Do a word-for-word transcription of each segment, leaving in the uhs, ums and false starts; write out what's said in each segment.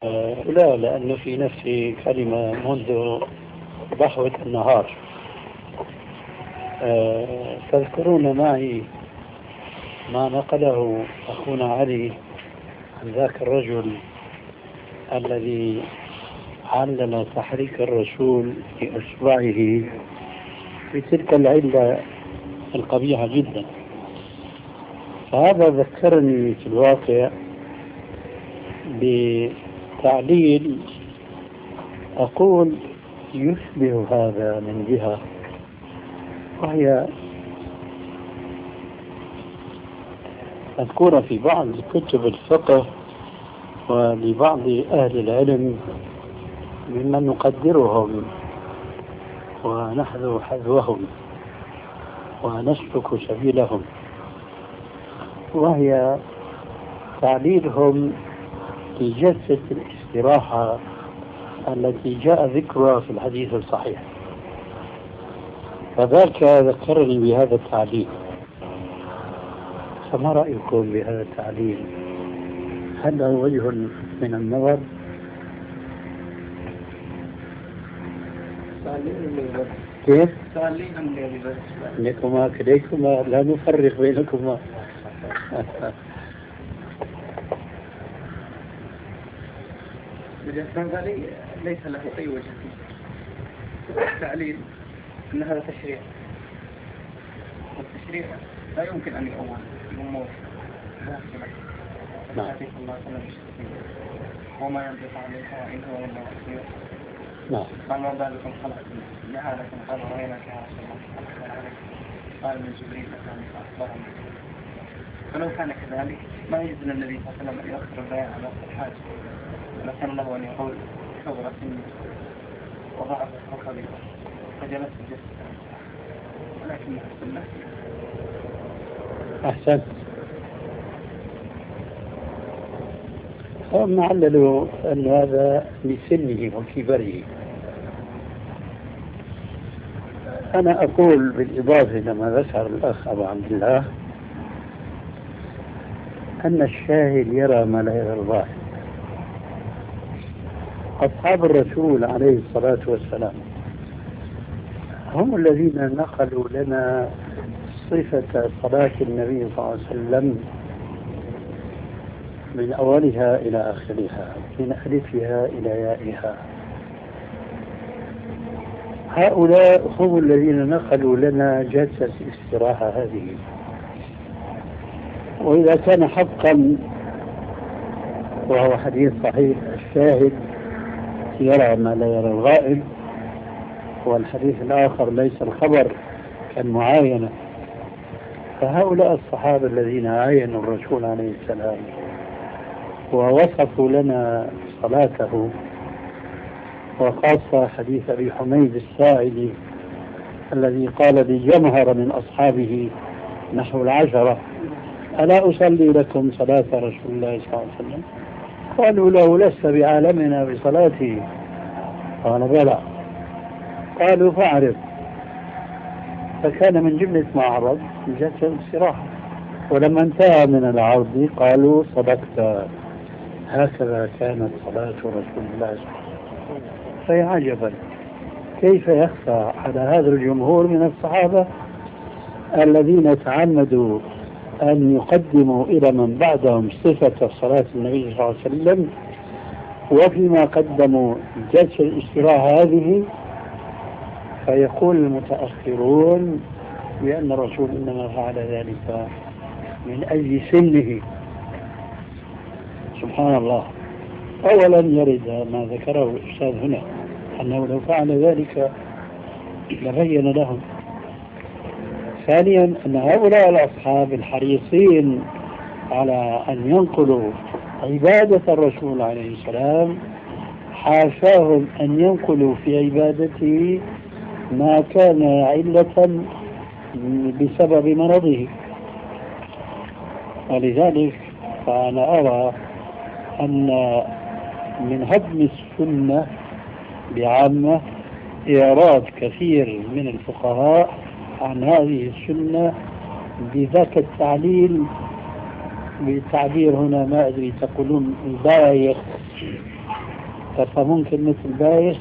آه لا، لأنه في نفسي كلمة منذ ضحوة النهار. آه تذكرون معي ما نقله أخونا علي عن ذاك الرجل الذي علل تحريك الرسول بإصبعه بتلك العلة القبيحة جدا. فهذا ذكرني في الواقع بتعليل أقول يشبه هذا من جهة، وهي مذكورة في بعض كتب الفقه ولبعض أهل العلم ممن نقدرهم ونحذو حذوهم ونسلك سبيلهم، وهي تعليلهم لجلسة الاستراحة التي جاء ذكرها في الحديث الصحيح. فذاك ذكرني بهذا التعليل، فما رأيكم بهذا التعليل؟ هل له وجه من النظر؟ كيف؟ لكما كليكما لا نفرق بينكما. بالنسبة ليس له أي وجه التعليل أن هذا تشريع، والتشريع لا يمكن أن يؤول الأمور داخلة حديث الله صلى الله عليه وسلم وما ينطق عن الهوى إن هو إلا وحي يوحى. نعم. قال ما بالكم خلقتم لعالكم قالوا رأيناك يا رسول الله قال من جبريل أتاني فأخبرني. فلو كان كذلك ما يجوز النبي صلى الله عليه وسلم أن يؤخر البيان على وقت الحاجة، ولكن له أن يقول كبر سني وضعف ركبي فجلست جلسة، ولكن السنة. أحسنت. هم عللوا أن هذا لسنه وكبره. أنا أقول بالإضافة لما ذكر الأخ أبو عبد الله أن الشاهد يرى ما لا يرى الظاهر. أصحاب الرسول عليه الصلاة والسلام هم الذين نقلوا لنا صفة صلاة النبي صلى الله عليه وسلم من أولها إلى آخرها، من ألفها إلى يائها. هؤلاء هم الذين نقلوا لنا جلسة الاستراحة هذه. وإذا كان حقا وهو حديث صحيح الشاهد يرى ما لا يرى الغائب، والحديث الآخر ليس الخبر كالمعاينة، فهؤلاء الصحابة الذين عاينوا الرسول عليه السلام ووصفوا لنا صلاته، وخاصة حديث أبي حميد الساعدي الذي قال لجمهر من أصحابه نحو العشرة: ألا أصلي لكم صلاة رسول الله صلى الله عليه وسلم؟ قالوا له: لست بعالمنا بصلاته. قال: بلى. قالوا: فاعرف. فكان من جملة ما عرض جلسة الاستراحة، ولما انتهى من العرض قالوا: صدقت، هكذا كانت صلاة رسول الله صلى الله عليه وسلم. فيا عجبا كيف يخفى على هذا الجمهور من الصحابة الذين تعمدوا أن يقدموا إلى من بعدهم صفة صلاة النبي صلى الله عليه وسلم، وفيما قدموا جلسة الاستراحة هذه فيقول المتأخرون بأن الرسول إنما فعل ذلك من أجل سنه. سبحان الله. أولا يرد ما ذكره الأستاذ هنا أنه لو فعل ذلك لبين لهم. ثانيا أن هؤلاء الأصحاب الحريصين على أن ينقلوا عبادة الرسول عليه السلام حاشاهم أن ينقلوا في عبادته ما كان علة بسبب مرضه. ولذلك فأنا أرى أن من هدم السنة بعامة إعراض كثير من الفقهاء عن هذه السنة بذاك التعليل، بالتعبير هنا ما أدري تقولون بايخ تفهمون كلمة البايخ؟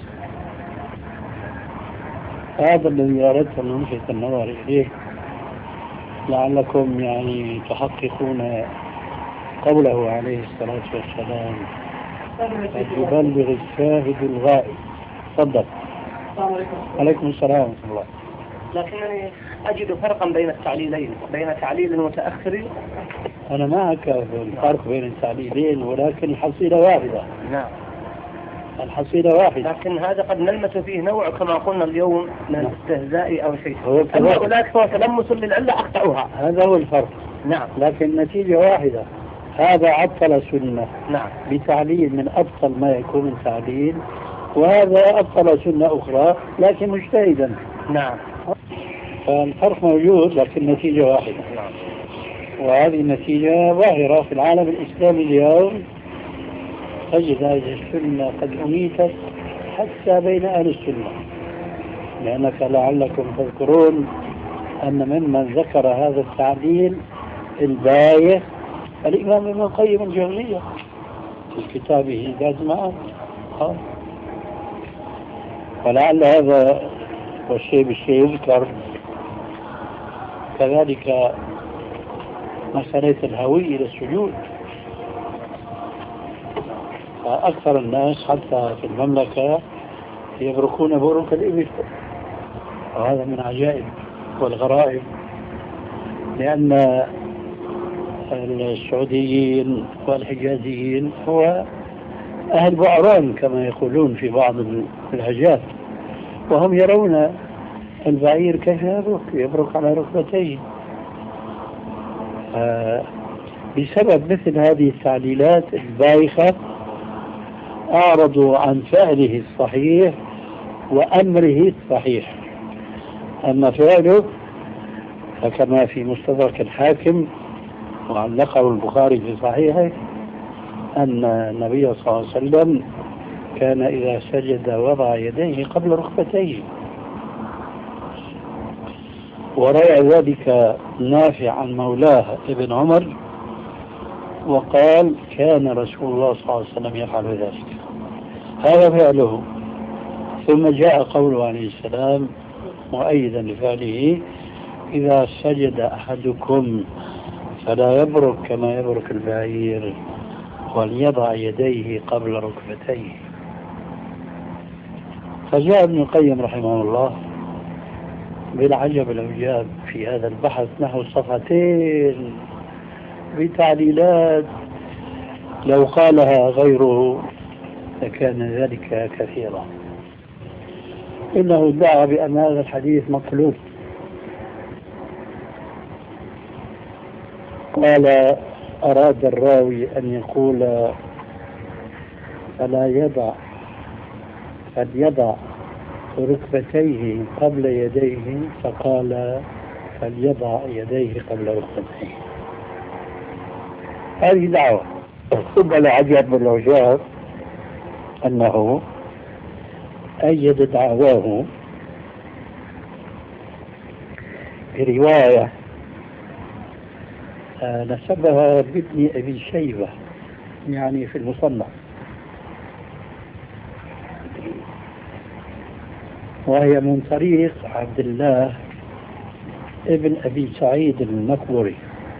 هذا الذي أردت أن ألفت النظر إليه لعلكم يعني تحققون قوله عليه الصلاة والسلام يبلغ الشاهد الغائب. تفضل. السلام عليكم. عليكم السلام ورحمة الله. لكنني أجد فرقا بين التعليلين، بين تعليل متأخر. أنا معك في الفرق بين التعليلين، ولكن الحصيلة واحدة. نعم. الحصيلة واحدة. لكن هذا قد نلمس فيه نوع كما قلنا اليوم من الاستهزاء أو شيء. هو أما أولئك هو تلمس للعلة أخطأوها. هذا هو الفرق. نعم. لكن النتيجة واحدة. هذا عطل سنة. نعم. بتعليل من أبطل ما يكون من تعليل، وهذا أبطل سنة أخرى لكن مجتهدا. نعم. فالفرق موجود لكن النتيجة واحدة. نعم. وهذه النتيجة ظاهرة في العالم الإسلامي اليوم. تجد هذه السنة قد أميتت حتى بين أهل السنة، لأنك لعلكم تذكرون أن ممن ذكر هذا التعليل البايخ الإمام ابن القيم الجوزية في كتابه زاد المعاد. ولعل هذا والشيء بالشيء يذكر كذلك مسألة الهوي إلى السجود. فأكثر الناس حتى في المملكة يبركون بروك الإبل، وهذا من عجائب والغرائب، لأن السعوديين والحجازيين هو أهل بعران كما يقولون في بعض اللهجات، وهم يرون البعير كيف يبرك يبرك على ركبتيه. آه بسبب مثل هذه التعليلات البايخة أعرضوا عن فعله الصحيح وأمره الصحيح. أما فعله فكما في مستدرك الحاكم وعلقه البخاري في صحيحه أن النبي صلى الله عليه وسلم كان إذا سجد وضع يديه قبل ركبتيه، ورأى ذلك نافع عن مولاه ابن عمر وقال كان رسول الله صلى الله عليه وسلم يفعل ذلك. هذا فعله. ثم جاء قوله عليه السلام مؤيدا لفعله إذا سجد أحدكم فلا يبرك كما يبرك البعير وليضع يديه قبل ركبتيه. فجاء ابن القيم رحمه الله بالعجب العجاب في هذا البحث نحو صفحتين بتعليلات لو قالها غيره لكان ذلك كثيرا. إنه ادعى بأن هذا الحديث مقلوب. قال أراد الراوي أن يقول فلا يضع فليضع ركبتيه قبل يديه، فقال فليضع يديه قبل ركبتيه. هذه دعوة. ثم العجب بالعجاب أنه أيد دعواه برواية نسبها بابن أبي شيبة يعني في المصنف، وهي من طريق عبد الله ابن أبي سعيد المقبري،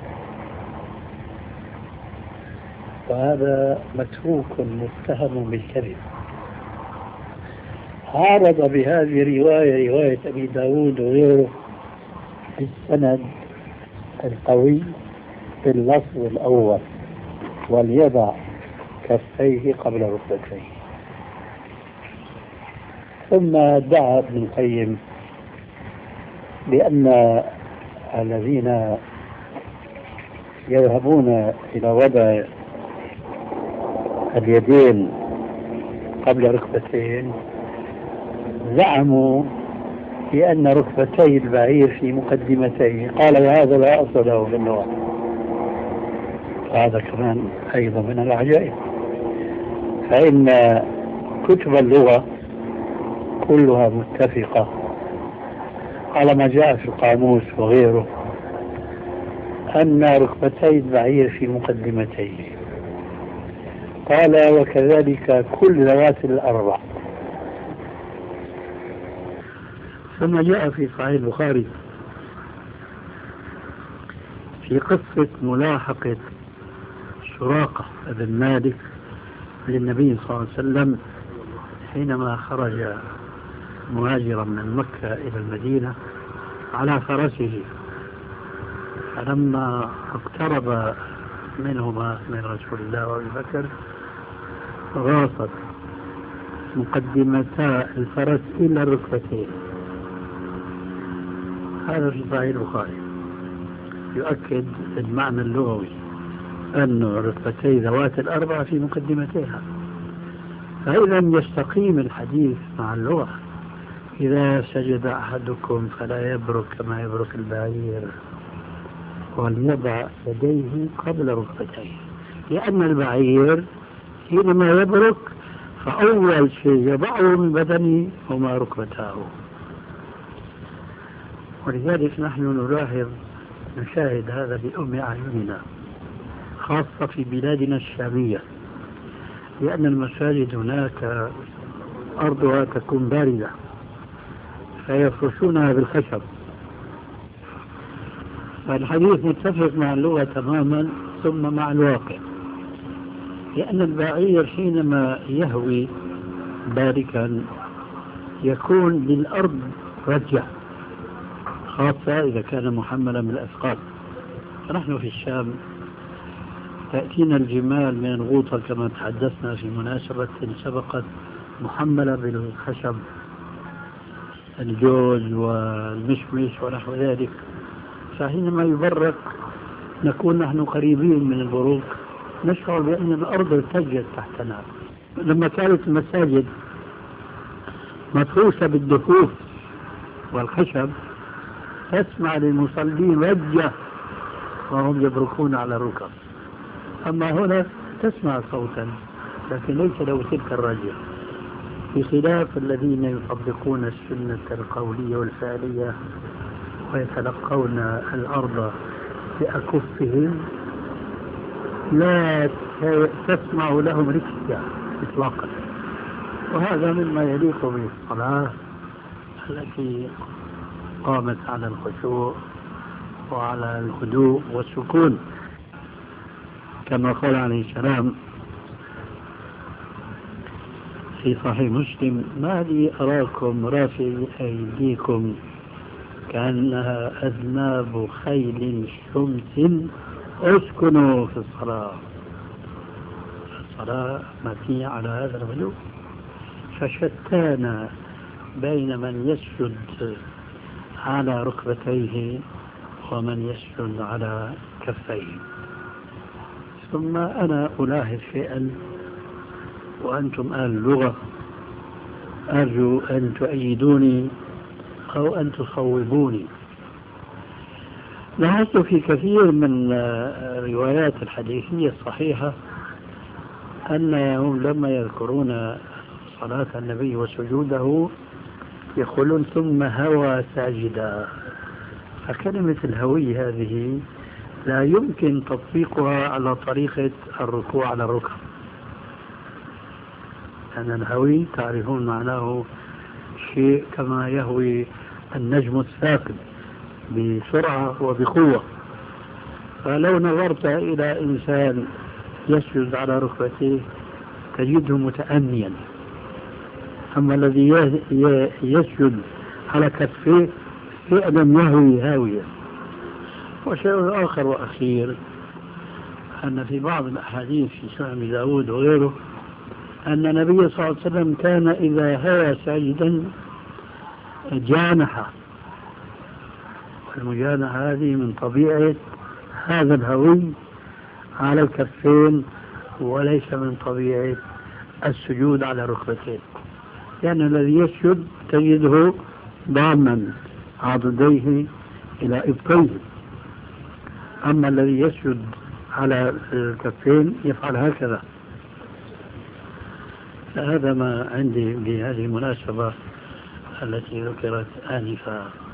وهذا متروك متهم بالكذب. عارض بهذه الرواية رواية أبي داود وغيره السند القوي في اللفظ الأول وليضع كفيه قبل ركبتيه. ثم دعا ابن القيم بأن الذين يذهبون إلى وضع اليدين قبل ركبتين زعموا بأن ركبتي البعير في مقدمتيه. قال وهذا لا أصل له في اللغة. هذا كمان أيضا من العجائب، فإن كتب اللغة كلها متفقة على ما جاء في القاموس وغيره أن ركبتي البعير في مقدمتيه. قال وكذلك كل ذوات الأربع. ثم جاء في صحيح البخاري في قصة ملاحقة سراقة بن مالك للنبي صلى الله عليه وسلم حينما خرج مهاجرا من مكة إلى المدينة على فرسه، فلما اقترب منهما من رسول الله وأبي بكر غاصت مقدمتا الفرس إلى الركبتين. هذا في صحيح البخاري يؤكد المعنى اللغوي أن ركبتي ذوات الأربع في مقدمتها. فإذا يستقيم الحديث مع اللغة. إذا سجد أحدكم فلا يبرك كما يبرك البعير وليضع يديه قبل ركبتيه، لأن البعير حينما يبرك فأول شيء يضعه من بدنه هما ركبتاه. ولذلك نحن نلاحظ نشاهد هذا بأم أعيننا خاصة في بلادنا الشامية، لأن المساجد هناك أرضها تكون باردة فيفرشونها بالخشب. فالحديث متفق مع اللغة تماما ثم مع الواقع، لأن البعير حينما يهوي باركا يكون للأرض رجع، خاصة إذا كان محملا بالأثقال. فنحن في الشام تأتينا الجمال من الغوطة كما تحدثنا في مناسبة سبقت محملة بالخشب، الجوز والمشمش ونحو ذلك. فحينما يبرك نكون نحن قريبين من البروك، نشعر بأن الأرض ارتجت تحتنا. لما كانت المساجد مفروشة بالدفوف والخشب تسمع للمصلين رجة وهم يبركون على الركب. أما هنا تسمع صوتا لكن ليس له تلك الرجة، بخلاف الذين يطبقون السنة القولية والفعلية ويتلقون الأرض بأكفهم لا تسمع لهم ركزة إطلاقا. وهذا مما يليق بالصلاة التي قامت على الخشوع وعلى الهدوء والسكون، كما قال عليه السلام في صحيح مسلم: ما لي أراكم رافعي أيديكم كأنها أذناب خيل شمس اسكنوا في الصلاة. الصلاة مبنية على هذا الهدوء. فشتان بين من يسجد على ركبتيه ومن يسجد على كفيه. ثم أنا ألاحظ شيئا وأنتم أهل اللغة، أرجو أن تؤيدوني أو أن تصوبوني. لاحظت في كثير من الروايات الحديثية الصحيحة أنهم لما يذكرون صلاة النبي وسجوده يقولون ثم هوى ساجدا. فكلمة الهوي هذه لا يمكن تطبيقها على طريقة الركوع على الركب، لأن الهوي تعرفون معناه شيء كما يهوي النجم الثاقب بسرعة وبقوة. فلو نظرت إلى إنسان يسجد على ركبتيه تجده متأنيا، أما الذي يسجد على كفيه فعلا يهوي هاوية. وشيء آخر وأخير أن في بعض الأحاديث في سنن داود وغيره أن النبي صلى الله عليه وسلم كان إذا هوى ساجدا جانح. والمجانحة هذه من طبيعة هذا الهوي على الكفين وليس من طبيعة السجود على الركبتين، لأن يعني الذي يسجد تجده ضاما عضديه إلى إبطيه، أما الذي يسجد على الكفين يفعل هكذا. هذا ما عندي بهذه المناسبة التي ذكرت آنفا.